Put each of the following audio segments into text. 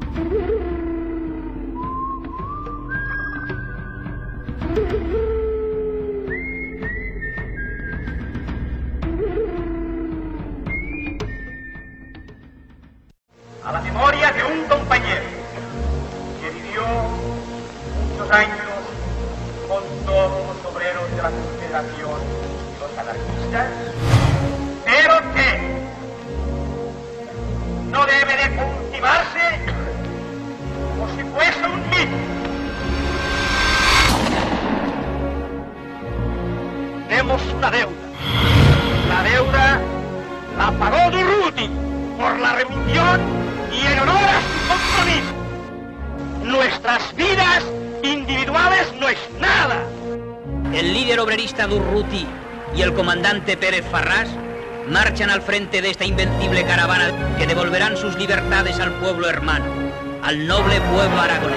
A la memoria de un compañero que vivió muchos años con todos los obreros de la Confederación y los anarquistas, pero que no debe de cultivarse como si fuese un mito. Tenemos una deuda. La deuda la pagó Durruti por la remisión y en honor a su compromiso. Nuestras vidas individuales no es nada. El líder obrerista Durruti y el comandante Pérez Farrás marchan al frente de esta invencible caravana que devolverán sus libertades al pueblo hermano, al noble pueblo aragonés.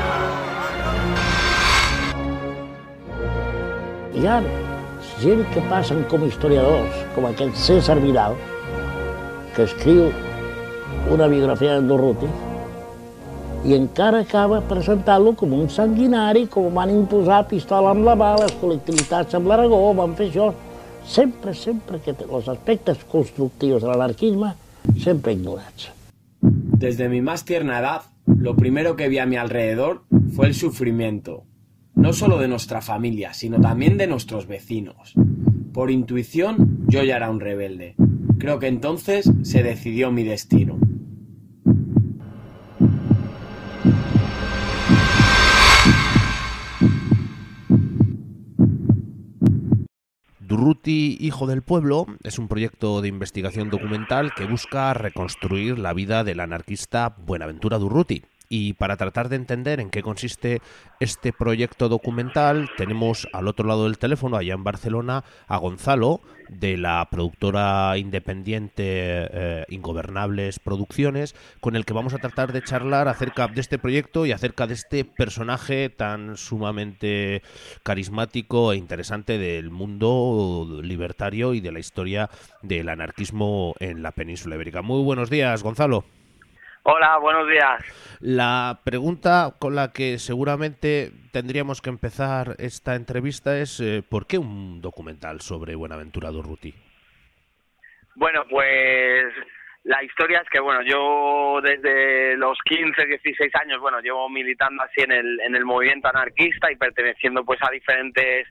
Hi ha gent que passen com historiadors, com aquest César Vidal, que escriu una biografia de Durruti i encara acaba presentant-lo com un sanguinari, com van imposar pistola amb la mà, les col·lectivitats amb l'Aragó, van fer això. Sempre que els aspectes constructius de l'anarquisme, sempre ignorats. Desde mi más tierna edad, lo primero que vi a mi alrededor fue el sufrimiento, no solo de nuestra familia, sino también de nuestros vecinos. Por intuición, yo ya era un rebelde. Creo que entonces se decidió mi destino. Durruti, hijo del pueblo, es un proyecto de investigación documental que busca reconstruir la vida del anarquista Buenaventura Durruti. Y para tratar de entender en qué consiste este proyecto documental, tenemos al otro lado del teléfono, allá en Barcelona, a Gonzalo, de la productora independiente Ingobernables Producciones, con el que vamos a tratar de charlar acerca de este proyecto y acerca de este personaje tan sumamente carismático e interesante del mundo libertario y de la historia del anarquismo en la península ibérica. Muy buenos días, Gonzalo. Hola, buenos días. La pregunta con la que seguramente tendríamos que empezar esta entrevista es ¿por qué un documental sobre Buenaventura Durruti? Bueno, pues la historia es que, bueno, yo desde los 15, 16 años, bueno, llevo militando así en el movimiento anarquista y perteneciendo pues a diferentes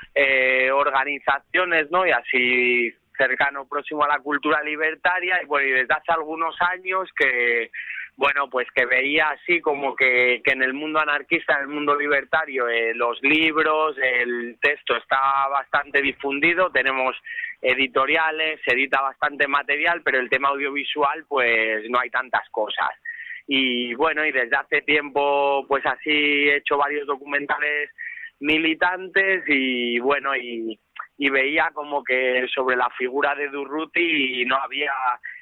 organizaciones, ¿no? Y así cercano, próximo a la cultura libertaria, y bueno, y desde hace algunos años que, bueno, pues que veía así como que en el mundo anarquista, en el mundo libertario, los libros, el texto está bastante difundido, tenemos editoriales, se edita bastante material, pero el tema audiovisual, pues no hay tantas cosas. Y bueno, y desde hace tiempo, pues así he hecho varios documentales militantes y bueno, y veía como que sobre la figura de Durruti no había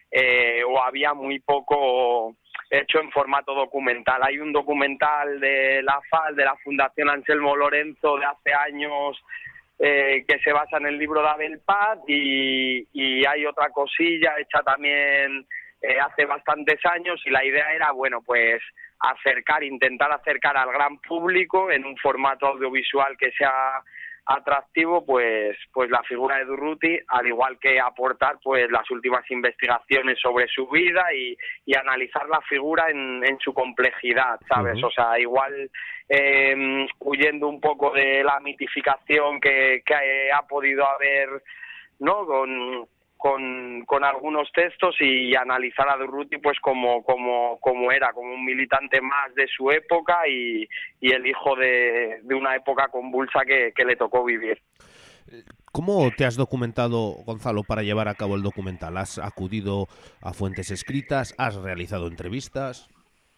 o había muy poco hecho en formato documental. Hay un documental de la FAL, de la Fundación Anselmo Lorenzo, de hace años, que se basa en el libro de Abel Paz, y hay otra cosilla hecha también hace bastantes años, y la idea era, bueno, pues intentar acercar al gran público en un formato audiovisual que sea atractivo, pues la figura de Durruti, al igual que aportar pues las últimas investigaciones sobre su vida y analizar la figura en su complejidad, ¿sabes? O sea, igual huyendo un poco de la mitificación que ha podido haber, ¿no? Con algunos textos, y analizar a Durruti pues como era, como un militante más de su época y el hijo de una época convulsa que le tocó vivir. ¿Cómo te has documentado, Gonzalo, para llevar a cabo el documental? ¿Has acudido a fuentes escritas? ¿Has realizado entrevistas?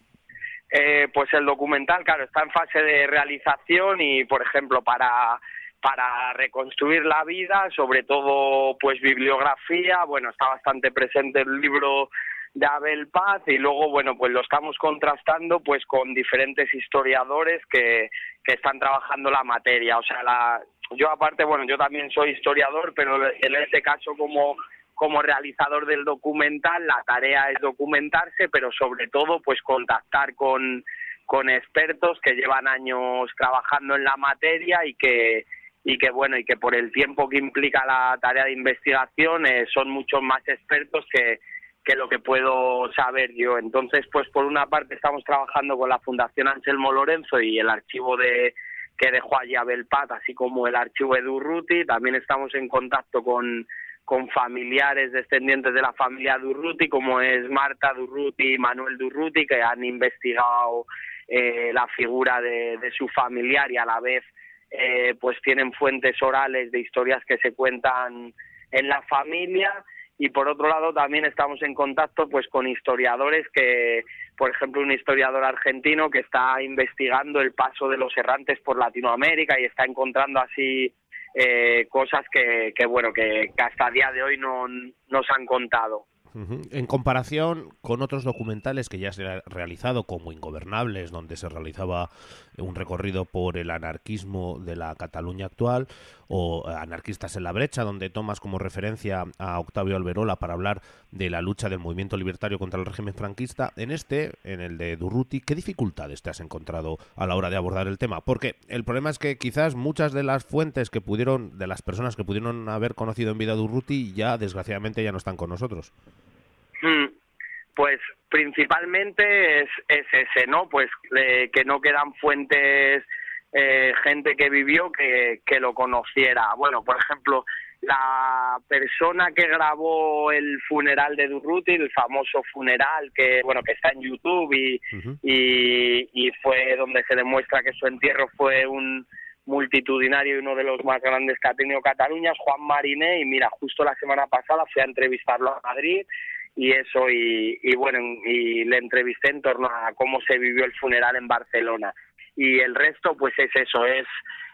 Pues el documental, claro, está en fase de realización y, por ejemplo, para reconstruir la vida, sobre todo pues bibliografía, bueno, está bastante presente el libro de Abel Paz, y luego, bueno, pues lo estamos contrastando pues con diferentes historiadores que están trabajando la materia. O sea, yo aparte, bueno, yo también soy historiador, pero en este caso como como realizador del documental, la tarea es documentarse, pero sobre todo pues contactar con expertos que llevan años trabajando en la materia y que por el tiempo que implica la tarea de investigación son muchos más expertos que lo que puedo saber yo. Entonces, pues por una parte estamos trabajando con la Fundación Anselmo Lorenzo y el archivo que dejó allí Abel Paz, así como el archivo de Durruti. También estamos en contacto con familiares descendientes de la familia Durruti, como es Marta Durruti y Manuel Durruti, que han investigado la figura de su familiar y a la vez pues tienen fuentes orales de historias que se cuentan en la familia. Y por otro lado también estamos en contacto pues con historiadores que, por ejemplo, un historiador argentino que está investigando el paso de los errantes por Latinoamérica y está encontrando así cosas que hasta el día de hoy no nos han contado. En comparación con otros documentales que ya se han realizado, como Ingobernables, donde se realizaba un recorrido por el anarquismo de la Cataluña actual, o Anarquistas en la brecha, donde tomas como referencia a Octavio Alberola para hablar de la lucha del movimiento libertario contra el régimen franquista, en el de Durruti, ¿qué dificultades te has encontrado a la hora de abordar el tema? Porque el problema es que quizás muchas de las fuentes de las personas que pudieron haber conocido en vida a Durruti ya desgraciadamente ya no están con nosotros. Pues principalmente es ese, ¿no? Pues que no quedan fuentes, gente que vivió que lo conociera. Bueno, por ejemplo, la persona que grabó el funeral de Durruti, el famoso funeral que está en YouTube y fue donde se demuestra que su entierro fue un multitudinario y uno de los más grandes que ha tenido Cataluña, es Juan Mariné. Y mira, justo la semana pasada fui a entrevistarlo a Madrid y le entrevisté en torno a cómo se vivió el funeral en Barcelona. Y el resto pues es eso, es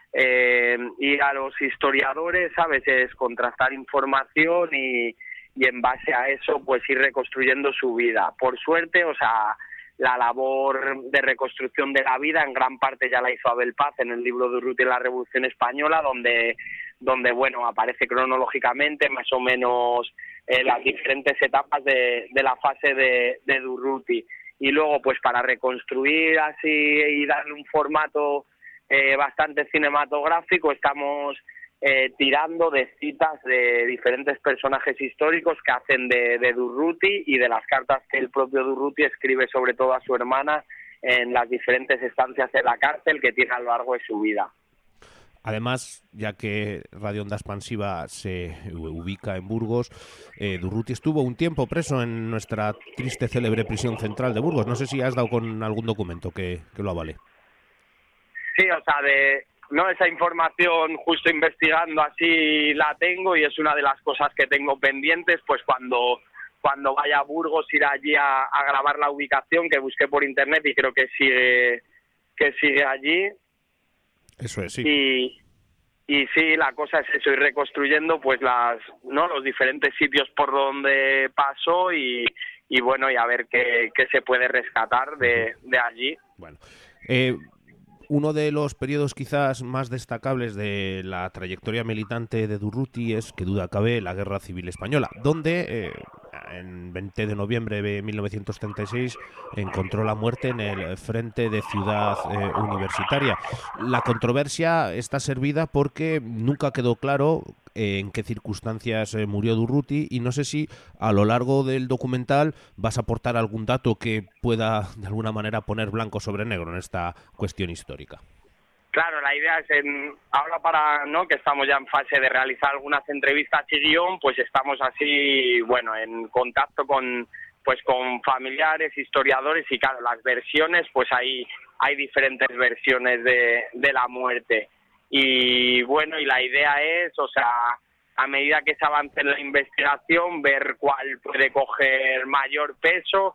ir a los historiadores, ¿sabes? Es contrastar información y en base a eso pues ir reconstruyendo su vida. Por suerte, la labor de reconstrucción de la vida en gran parte ya la hizo Abel Paz en el libro de Durruti y la Revolución Española, donde aparece cronológicamente más o menos las diferentes etapas de la fase de Durruti. Y luego, pues para reconstruir así y darle un formato bastante cinematográfico, estamos tirando de citas de diferentes personajes históricos que hacen de Durruti y de las cartas que el propio Durruti escribe sobre todo a su hermana en las diferentes estancias de la cárcel que tiene a lo largo de su vida. Además, ya que Radio Onda Expansiva se ubica en Burgos, Durruti estuvo un tiempo preso en nuestra triste célebre prisión central de Burgos. No sé si has dado con algún documento que lo avale. Sí, esa información justo investigando así la tengo y es una de las cosas que tengo pendientes, pues cuando vaya a Burgos ir allí a grabar la ubicación que busqué por internet y creo que sigue allí. Eso es, sí. Y sí, la cosa es eso, ir reconstruyendo pues los diferentes sitios por donde pasó y a ver qué se puede rescatar de allí. Bueno, uno de los periodos quizás más destacables de la trayectoria militante de Durruti es, que duda cabe, la Guerra Civil Española, donde en 20 de noviembre de 1936 encontró la muerte en el frente de Ciudad Universitaria. La controversia está servida porque nunca quedó claro en qué circunstancias murió Durruti, y no sé si a lo largo del documental vas a aportar algún dato que pueda de alguna manera poner blanco sobre negro en esta cuestión histórica. Claro, la idea es ahora que estamos ya en fase de realizar algunas entrevistas y guión, pues estamos así, en contacto con familiares, historiadores y claro, las versiones, pues hay diferentes versiones de la muerte. Y la idea es, a medida que se avance en la investigación, ver cuál puede coger mayor peso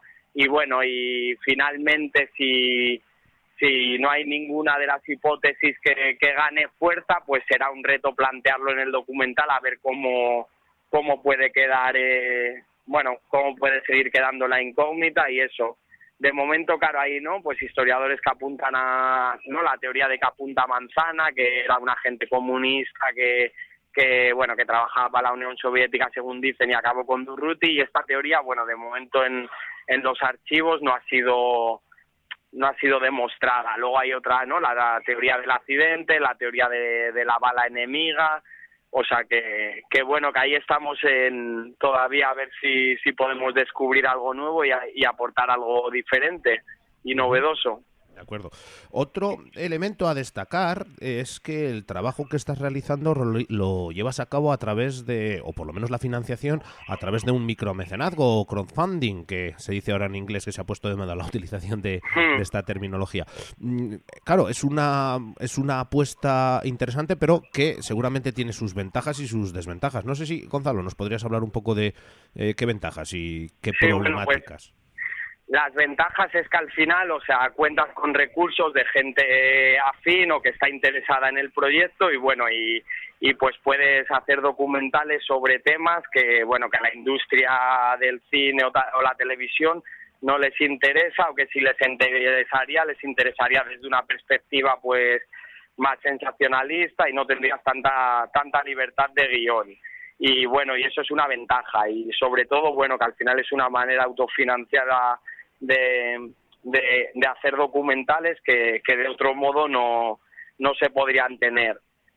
y finalmente si no hay ninguna de las hipótesis que gane fuerza, pues será un reto plantearlo en el documental a ver cómo puede quedar, cómo puede seguir quedando la incógnita y eso. De momento, claro, hay pues historiadores que apuntan a la teoría de que apunta Manzana, que era un agente comunista que bueno, que trabajaba para la Unión Soviética, según dicen, y acabó con Durruti, y esta teoría, bueno, de momento en los archivos no ha sido demostrada. Luego hay otra, ¿no? La teoría del accidente, la teoría de la bala enemiga, o sea que bueno, que ahí estamos todavía a ver si podemos descubrir algo nuevo y aportar algo diferente y novedoso. De acuerdo. Otro elemento a destacar es que el trabajo que estás realizando lo llevas a cabo a través de, o por lo menos la financiación, a través de un micromecenazgo o crowdfunding, que se dice ahora en inglés, que se ha puesto de moda la utilización de esta terminología. Claro, es una apuesta interesante, pero que seguramente tiene sus ventajas y sus desventajas. No sé si, Gonzalo, nos podrías hablar un poco de qué ventajas y qué problemáticas. Bueno, pues las ventajas es que al final, o sea, cuentas con recursos de gente afín o que está interesada en el proyecto y bueno, y pues puedes hacer documentales sobre temas que, bueno, que a la industria del cine o la televisión no les interesa, o que si les interesaría desde una perspectiva pues más sensacionalista y no tendrías tanta libertad de guión. Y bueno, y eso es una ventaja, y sobre todo, bueno, que al final es una manera autofinanciada de hacer documentales que de otro modo no se podrían tener.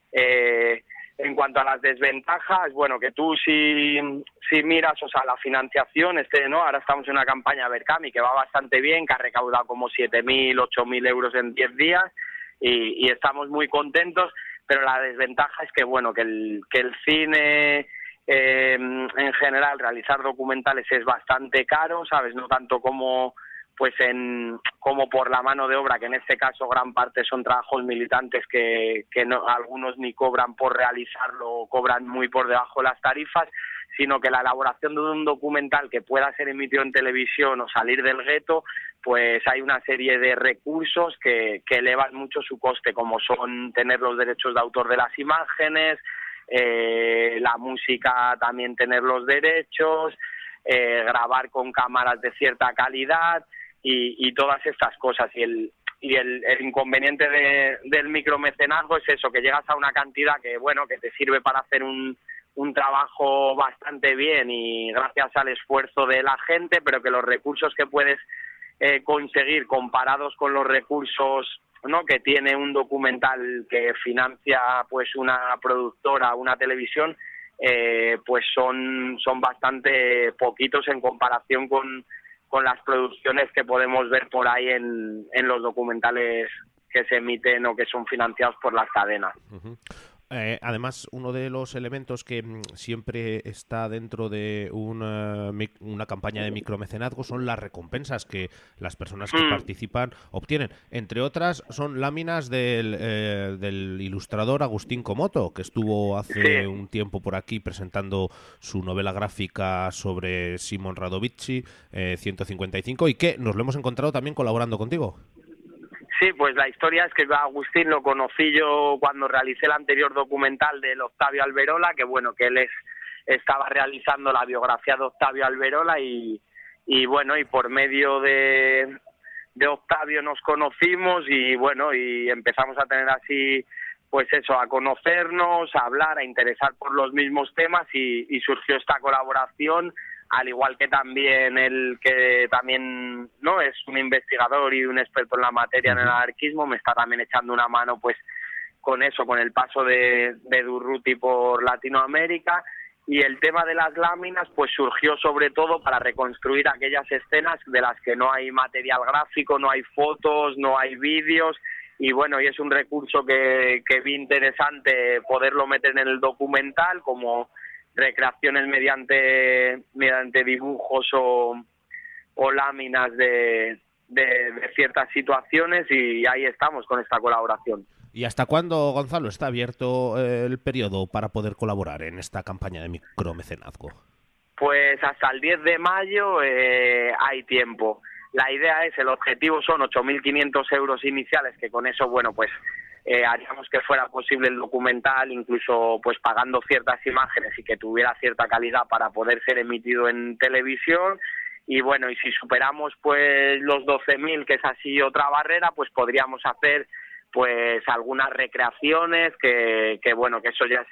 En cuanto a las desventajas, bueno, que tú si miras, o sea, la financiación, ¿no? Ahora estamos en una campaña Berkami que va bastante bien, que ha recaudado como 7.000, 8.000 euros en 10 días y estamos muy contentos, pero la desventaja es que, bueno, que el cine en general, realizar documentales es bastante caro, ¿sabes? No tanto como como por la mano de obra, que en este caso gran parte son trabajos militantes que no, algunos ni cobran por realizarlo o cobran muy por debajo de las tarifas, sino que la elaboración de un documental que pueda ser emitido en televisión o salir del gueto, pues hay una serie de recursos que elevan mucho su coste, como son tener los derechos de autor de las imágenes, la música también tener los derechos, grabar con cámaras de cierta calidad y todas estas cosas. Y el inconveniente del micromecenazgo es eso, que llegas a una cantidad que, bueno, que te sirve para hacer un trabajo bastante bien y gracias al esfuerzo de la gente, pero que los recursos que puedes conseguir comparados con los recursos, ¿no?, que tiene un documental que financia pues una productora, una televisión, pues son bastante poquitos en comparación con las producciones que podemos ver por ahí en los documentales que se emiten o que son financiados por las cadenas. Uh-huh. Además, uno de los elementos que siempre está dentro de una campaña de micromecenazgo son las recompensas que las personas que participan obtienen. Entre otras, son láminas del ilustrador Agustín Comoto, que estuvo hace un tiempo por aquí presentando su novela gráfica sobre Simon Radovici, 155, y que nos lo hemos encontrado también colaborando contigo. Sí, pues la historia es que a Agustín lo conocí yo cuando realicé el anterior documental del Octavio Alberola, que bueno, que él estaba realizando la biografía de Octavio Alberola y bueno, y por medio de Octavio nos conocimos y bueno, y empezamos a tener así, pues eso, a conocernos, a hablar, a interesar por los mismos temas y surgió esta colaboración. Al igual que también él, que también no es un investigador y un experto en la materia en el anarquismo, me está también echando una mano pues con eso, con el paso de Durruti por Latinoamérica. Y el tema de las láminas pues surgió sobre todo para reconstruir aquellas escenas de las que no hay material gráfico, no hay fotos, no hay vídeos, y bueno, y es un recurso que vi interesante poderlo meter en el documental, como recreaciones mediante dibujos o láminas de ciertas situaciones, y ahí estamos con esta colaboración. ¿Y hasta cuándo, Gonzalo, está abierto el periodo para poder colaborar en esta campaña de micromecenazgo? Pues hasta el 10 de mayo hay tiempo. La idea el objetivo son 8.500 euros iniciales, que con eso, bueno, pues haríamos que fuera posible el documental, incluso pues pagando ciertas imágenes y que tuviera cierta calidad para poder ser emitido en televisión. Y bueno, y si superamos pues los 12.000, que es así otra barrera, pues podríamos hacer pues algunas recreaciones que bueno, que eso ya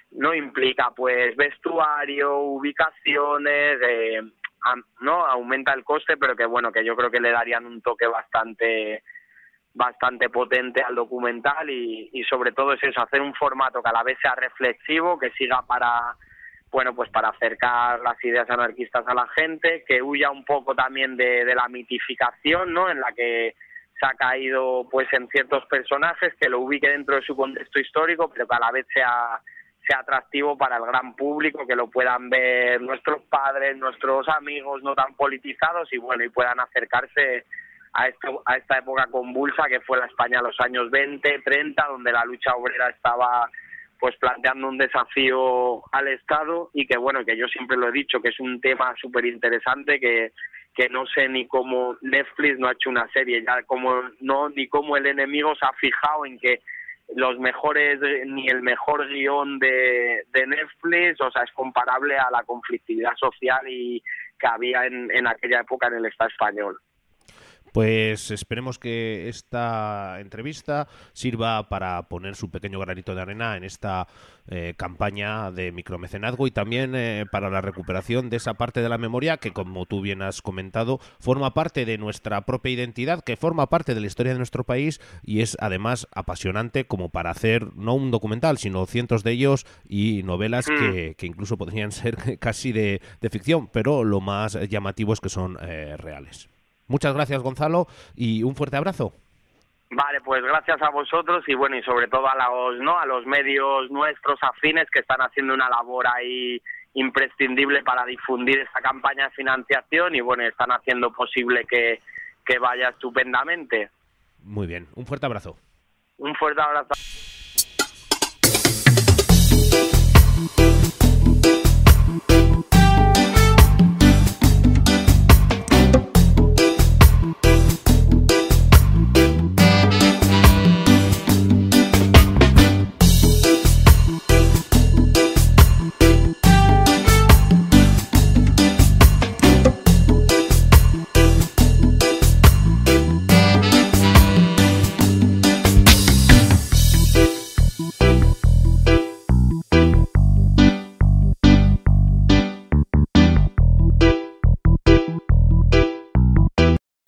no implica pues vestuario, ubicaciones, no aumenta el coste, pero que bueno, que yo creo que le darían un toque bastante potente al documental y sobre todo es eso, hacer un formato que a la vez sea reflexivo, que siga para acercar las ideas anarquistas a la gente, que huya un poco también de la mitificación, ¿no?, en la que se ha caído pues en ciertos personajes, que lo ubique dentro de su contexto histórico, pero que a la vez sea atractivo para el gran público, que lo puedan ver nuestros padres, nuestros amigos no tan politizados y puedan acercarse a esta época convulsa que fue la España de los años 20, 30, donde la lucha obrera estaba pues planteando un desafío al Estado y que que yo siempre lo he dicho, que es un tema súper interesante que no sé ni cómo Netflix no ha hecho una serie ya, ni cómo el enemigo se ha fijado en que los mejores, ni el mejor guión de Netflix, o sea, es comparable a la conflictividad social y que había en aquella época en el Estado español. Pues esperemos que esta entrevista sirva para poner su pequeño granito de arena en esta campaña de micromecenazgo y también para la recuperación de esa parte de la memoria que, como tú bien has comentado, forma parte de nuestra propia identidad, que forma parte de la historia de nuestro país y es además apasionante como para hacer no un documental, sino cientos de ellos y novelas que incluso podrían ser casi de ficción, pero lo más llamativo es que son reales. Muchas gracias, Gonzalo, y un fuerte abrazo. Vale, pues gracias a vosotros y sobre todo a los medios nuestros afines que están haciendo una labor ahí imprescindible para difundir esta campaña de financiación y están haciendo posible que vaya estupendamente. Muy bien, un fuerte abrazo. Un fuerte abrazo.